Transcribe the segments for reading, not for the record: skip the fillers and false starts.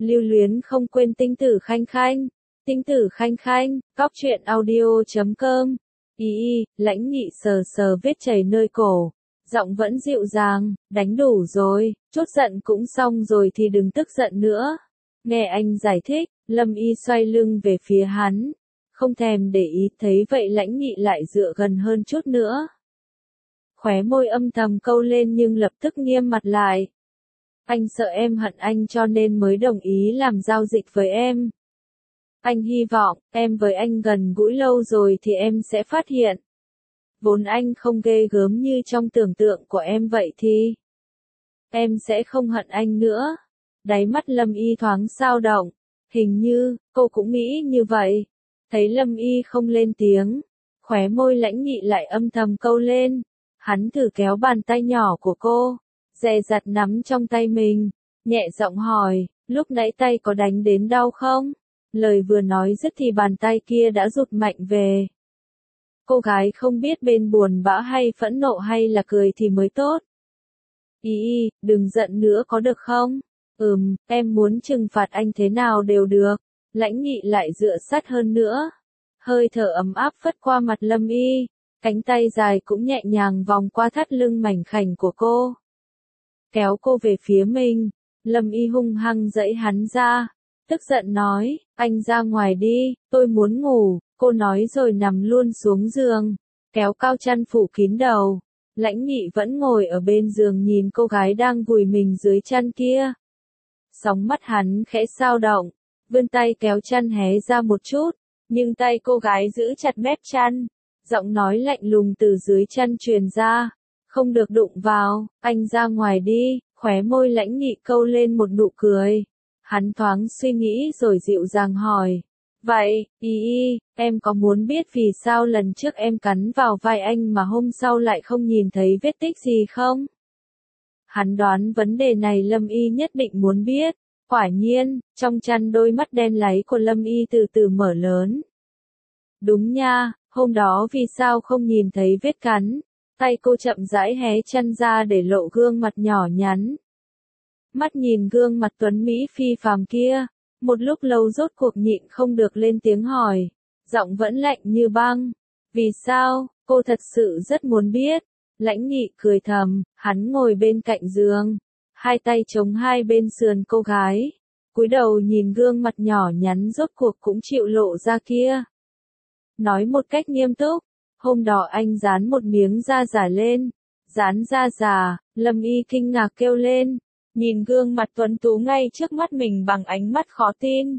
Lưu luyến không quên tinh tử khanh khanh. Tinh tử khanh khanh, cóc truyện audio.com. Lãnh Nghị sờ sờ vết chảy nơi cổ. Giọng vẫn dịu dàng, đánh đủ rồi, chút giận cũng xong rồi thì đừng tức giận nữa. Nghe anh giải thích, Lâm Y xoay lưng về phía hắn. Không thèm để ý, thấy vậy Lãnh Nghị lại dựa gần hơn chút nữa. Khóe môi âm thầm câu lên nhưng lập tức nghiêm mặt lại. Anh sợ em hận anh cho nên mới đồng ý làm giao dịch với em. Anh hy vọng, em với anh gần gũi lâu rồi thì em sẽ phát hiện. Vốn anh không ghê gớm như trong tưởng tượng của em vậy thì em sẽ không hận anh nữa. Đáy mắt Lâm Y thoáng dao động. Hình như, cô cũng nghĩ như vậy. Thấy Lâm Y không lên tiếng. Khóe môi Lãnh Nghị lại âm thầm câu lên. Hắn thử kéo bàn tay nhỏ của cô. Dè dặt nắm trong tay mình. Nhẹ giọng hỏi, lúc nãy tay có đánh đến đau không? Lời vừa nói dứt thì bàn tay kia đã rụt mạnh về. Cô gái không biết bên buồn bã hay phẫn nộ hay là cười thì mới tốt. Đừng giận nữa có được không? Em muốn trừng phạt anh thế nào đều được. Lãnh Nghị lại dựa sát hơn nữa. Hơi thở ấm áp phất qua mặt Lâm Y. Cánh tay dài cũng nhẹ nhàng vòng qua thắt lưng mảnh khảnh của cô. Kéo cô về phía mình. Lâm Y hung hăng giãy hắn ra. Tức giận nói, anh ra ngoài đi, tôi muốn ngủ. Cô nói rồi nằm luôn xuống giường. Kéo cao chăn phủ kín đầu. Lãnh Nghị vẫn ngồi ở bên giường nhìn cô gái đang vùi mình dưới chăn kia. Sóng mắt hắn khẽ dao động. Vươn tay kéo chăn hé ra một chút. Nhưng tay cô gái giữ chặt mép chăn. Giọng nói lạnh lùng từ dưới chăn truyền ra. Không được đụng vào, anh ra ngoài đi. Khóe môi Lãnh Nghị câu lên một nụ cười. Hắn thoáng suy nghĩ rồi dịu dàng hỏi. Vậy, em có muốn biết vì sao lần trước em cắn vào vai anh mà hôm sau lại không nhìn thấy vết tích gì không? Hắn đoán vấn đề này Lâm Y nhất định muốn biết. Quả nhiên, trong chăn đôi mắt đen láy của Lâm Y từ từ mở lớn. Đúng nha, hôm đó vì sao không nhìn thấy vết cắn? Tay cô chậm rãi hé chăn ra để lộ gương mặt nhỏ nhắn. Mắt nhìn gương mặt tuấn Mỹ phi phàm kia. Một lúc lâu rốt cuộc nhịn không được lên tiếng hỏi. Giọng vẫn lạnh như băng. Vì sao, cô thật sự rất muốn biết. Lãnh Nghị cười thầm, hắn ngồi bên cạnh giường. Hai tay chống hai bên sườn cô gái. Cúi đầu nhìn gương mặt nhỏ nhắn rốt cuộc cũng chịu lộ ra kia. Nói một cách nghiêm túc. Hôm đó anh dán một miếng da giả lên. Dán da giả, Lâm Y kinh ngạc kêu lên. Nhìn gương mặt tuấn tú ngay trước mắt mình bằng ánh mắt khó tin.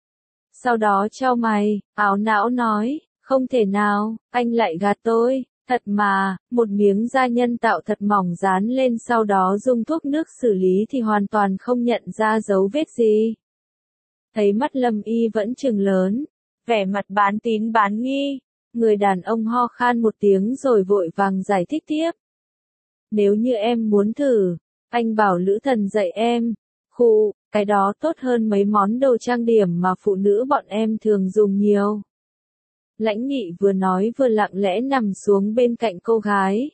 Sau đó chau mày, ảo não nói, không thể nào, anh lại gạt tôi, thật mà, một miếng da nhân tạo thật mỏng dán lên sau đó dùng thuốc nước xử lý thì hoàn toàn không nhận ra dấu vết gì. Thấy mắt Lâm Y vẫn trừng lớn, vẻ mặt bán tín bán nghi, người đàn ông ho khan một tiếng rồi vội vàng giải thích tiếp. Nếu như em muốn thử, anh bảo Lữ Thần dạy em. Cái đó tốt hơn mấy món đồ trang điểm mà phụ nữ bọn em thường dùng nhiều. Lãnh Nghị vừa nói vừa lặng lẽ nằm xuống bên cạnh cô gái.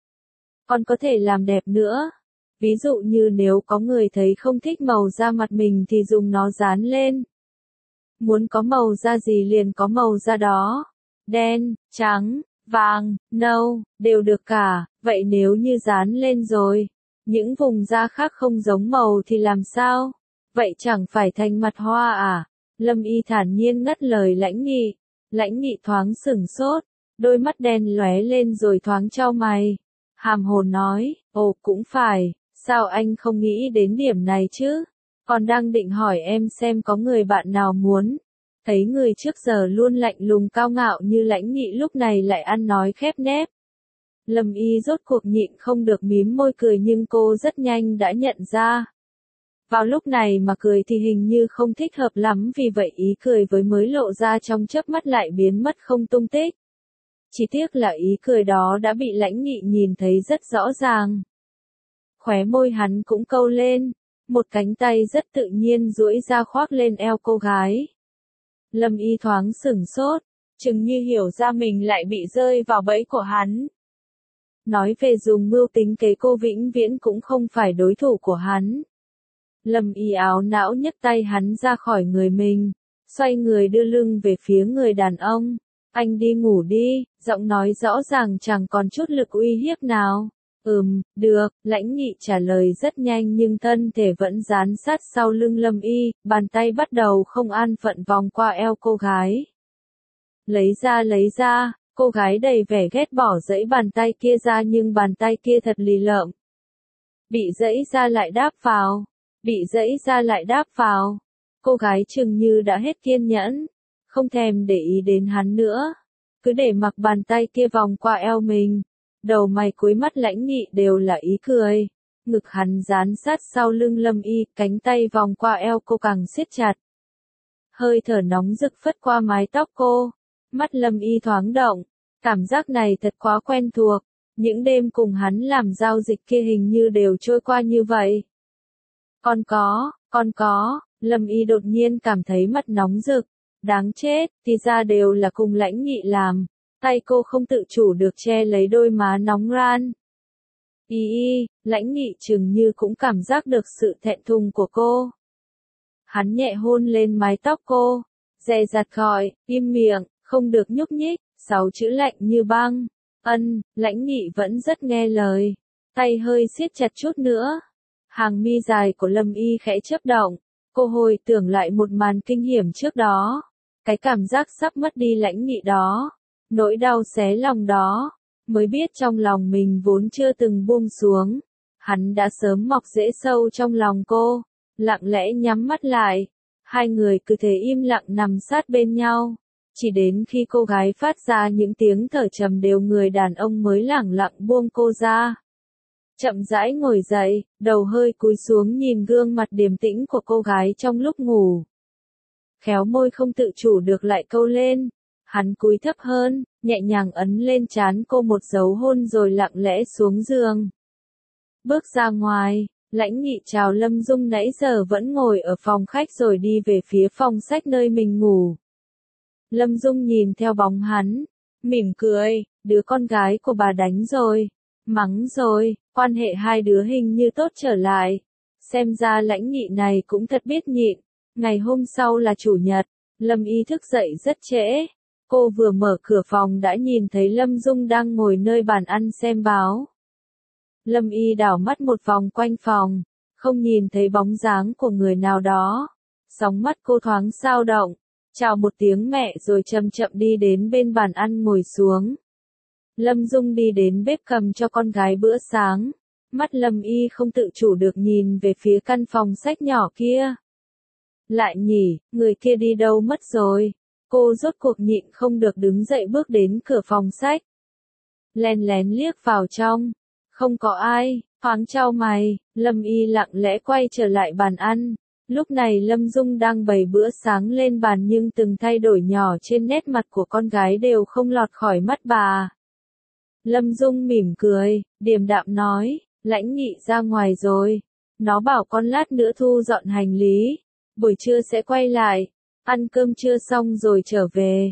Còn có thể làm đẹp nữa. Ví dụ như nếu có người thấy không thích màu da mặt mình thì dùng nó dán lên. Muốn có màu da gì liền có màu da đó. Đen, trắng, vàng, nâu, đều được cả. Vậy nếu như dán lên rồi, những vùng da khác không giống màu thì làm sao? Vậy chẳng phải thành mặt hoa à? Lâm Y thản nhiên ngắt lời Lãnh Nghị. Lãnh Nghị thoáng sửng sốt, đôi mắt đen lóe lên rồi thoáng chau mày. Hàm hồ nói, ồ cũng phải, sao anh không nghĩ đến điểm này chứ? Còn đang định hỏi em xem có người bạn nào muốn. Thấy người trước giờ luôn lạnh lùng cao ngạo như Lãnh Nghị lúc này lại ăn nói khép nép. Lâm Y rốt cuộc nhịn không được mím môi cười nhưng cô rất nhanh đã nhận ra. Vào lúc này mà cười thì hình như không thích hợp lắm vì vậy ý cười với mới lộ ra trong chớp mắt lại biến mất không tung tích. Chỉ tiếc là ý cười đó đã bị Lãnh Nghị nhìn thấy rất rõ ràng. Khóe môi hắn cũng câu lên, một cánh tay rất tự nhiên duỗi ra khoác lên eo cô gái. Lâm Y thoáng sửng sốt, chừng như hiểu ra mình lại bị rơi vào bẫy của hắn. Nói về dùng mưu tính kế cô vĩnh viễn cũng không phải đối thủ của hắn. Lâm Y áo não nhấc tay hắn ra khỏi người mình, xoay người đưa lưng về phía người đàn ông. Anh đi ngủ đi, giọng nói rõ ràng chẳng còn chút lực uy hiếp nào. Được, Lãnh Nghị trả lời rất nhanh nhưng thân thể vẫn dán sát sau lưng Lâm Y, bàn tay bắt đầu không an phận vòng qua eo cô gái. Lấy ra, cô gái đầy vẻ ghét bỏ giãy bàn tay kia ra nhưng bàn tay kia thật lì lợm. Bị giãy ra lại đáp vào. Cô gái chừng như đã hết kiên nhẫn, không thèm để ý đến hắn nữa, cứ để mặc bàn tay kia vòng qua eo mình. Đầu mày cuối mắt Lãnh Nghị đều là ý cười. Ngực hắn dán sát sau lưng Lâm Y, cánh tay vòng qua eo cô càng siết chặt. Hơi thở nóng rực phất qua mái tóc cô. Mắt Lâm Y thoáng động. Cảm giác này thật quá quen thuộc. Những đêm cùng hắn làm giao dịch kia hình như đều trôi qua như vậy. Còn có, Lâm Y đột nhiên cảm thấy mặt nóng rực. Đáng chết, thì ra đều là cùng Lãnh Nghị làm. Tay cô không tự chủ được che lấy đôi má nóng ran. Lãnh Nghị chừng như cũng cảm giác được sự thẹn thùng của cô. Hắn nhẹ hôn lên mái tóc cô, dè dặt gọi, im miệng, không được nhúc nhích, 6 chữ lạnh như băng. Lãnh Nghị vẫn rất nghe lời, tay hơi siết chặt chút nữa. Hàng mi dài của Lâm Y khẽ chớp động, cô hồi tưởng lại một màn kinh hiểm trước đó. Cái cảm giác sắp mất đi Lãnh Nghị đó. Nỗi đau xé lòng đó, mới biết trong lòng mình vốn chưa từng buông xuống. Hắn đã sớm mọc rễ sâu trong lòng cô, lặng lẽ nhắm mắt lại. Hai người cứ thế im lặng nằm sát bên nhau. Chỉ đến khi cô gái phát ra những tiếng thở trầm đều người đàn ông mới lẳng lặng buông cô ra. Chậm rãi ngồi dậy, đầu hơi cúi xuống nhìn gương mặt điềm tĩnh của cô gái trong lúc ngủ. Khéo môi không tự chủ được lại câu lên. Hắn cúi thấp hơn, nhẹ nhàng ấn lên trán cô một dấu hôn rồi lặng lẽ xuống giường. Bước ra ngoài, Lãnh Nghị chào Lâm Dung nãy giờ vẫn ngồi ở phòng khách rồi đi về phía phòng sách nơi mình ngủ. Lâm Dung nhìn theo bóng hắn, mỉm cười, đứa con gái của bà đánh rồi, mắng rồi, quan hệ hai đứa hình như tốt trở lại. Xem ra Lãnh Nghị này cũng thật biết nhịn. Ngày hôm sau là chủ nhật, Lâm Y thức dậy rất trễ. Cô vừa mở cửa phòng đã nhìn thấy Lâm Dung đang ngồi nơi bàn ăn xem báo. Lâm Y đảo mắt một vòng quanh phòng, không nhìn thấy bóng dáng của người nào đó. Sóng mắt cô thoáng dao động, chào một tiếng mẹ rồi chậm chậm đi đến bên bàn ăn ngồi xuống. Lâm Dung đi đến bếp cầm cho con gái bữa sáng. Mắt Lâm Y không tự chủ được nhìn về phía căn phòng sách nhỏ kia. Lại nhỉ, người kia đi đâu mất rồi? Cô rốt cuộc nhịn không được đứng dậy bước đến cửa phòng sách. Lén lén liếc vào trong. Không có ai, thoáng chau mày, Lâm Y lặng lẽ quay trở lại bàn ăn. Lúc này Lâm Dung đang bày bữa sáng lên bàn nhưng từng thay đổi nhỏ trên nét mặt của con gái đều không lọt khỏi mắt bà. Lâm Dung mỉm cười, điềm đạm nói, Lãnh Nghị ra ngoài rồi. Nó bảo con lát nữa thu dọn hành lý. Buổi trưa sẽ quay lại. Ăn cơm trưa xong rồi trở về.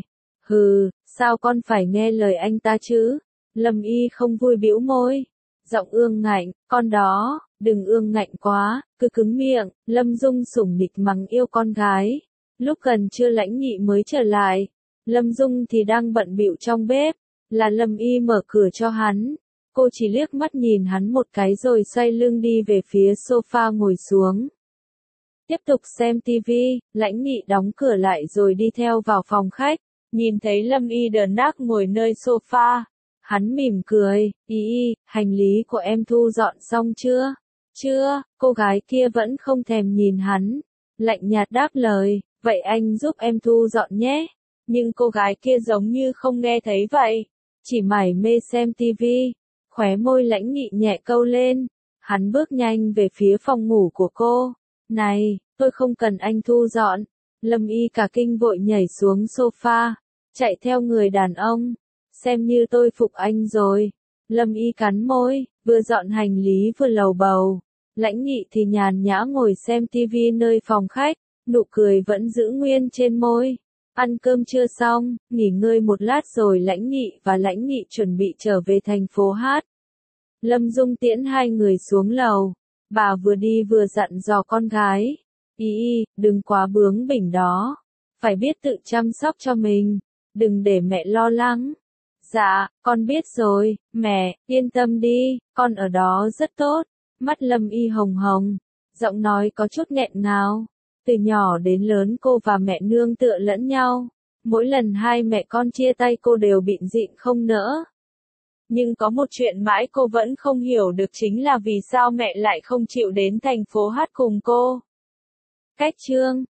Sao con phải nghe lời anh ta chứ? Lâm Y không vui bĩu môi. Giọng ương ngạnh, con đó, đừng ương ngạnh quá, cứ cứng miệng. Lâm Dung sủng nịch mắng yêu con gái. Lúc gần trưa Lãnh Nghị mới trở lại. Lâm Dung thì đang bận bịu trong bếp. Là Lâm Y mở cửa cho hắn. Cô chỉ liếc mắt nhìn hắn một cái rồi xoay lưng đi về phía sofa ngồi xuống. Tiếp tục xem TV, Lãnh Nghị đóng cửa lại rồi đi theo vào phòng khách, nhìn thấy Lâm Y đờ đác ngồi nơi sofa. Hắn mỉm cười, hành lý của em thu dọn xong chưa? Chưa, cô gái kia vẫn không thèm nhìn hắn, lạnh nhạt đáp lời, vậy anh giúp em thu dọn nhé. Nhưng cô gái kia giống như không nghe thấy vậy, chỉ mải mê xem TV, khóe môi Lãnh Nghị nhẹ câu lên. Hắn bước nhanh về phía phòng ngủ của cô. Này, tôi không cần anh thu dọn. Lâm Y cả kinh vội nhảy xuống sofa, chạy theo người đàn ông. Xem như tôi phục anh rồi. Lâm Y cắn môi, vừa dọn hành lý vừa lầu bầu. Lãnh Nghị thì nhàn nhã ngồi xem TV nơi phòng khách, nụ cười vẫn giữ nguyên trên môi. Ăn cơm trưa xong, nghỉ ngơi một lát rồi Lãnh Nghị và Lãnh Nghị chuẩn bị trở về thành phố Hát. Lâm Dung tiễn hai người xuống lầu. Bà vừa đi vừa dặn dò con gái. Y, đừng quá bướng bỉnh đó. Phải biết tự chăm sóc cho mình. Đừng để mẹ lo lắng. Dạ, con biết rồi, mẹ, yên tâm đi, con ở đó rất tốt. Mắt Lâm Y hồng hồng, giọng nói có chút nghẹn ngào. Từ nhỏ đến lớn cô và mẹ nương tựa lẫn nhau. Mỗi lần hai mẹ con chia tay cô đều bịn rịn không nỡ. Nhưng có một chuyện mãi cô vẫn không hiểu được chính là vì sao mẹ lại không chịu đến thành phố hát cùng cô. Cách chương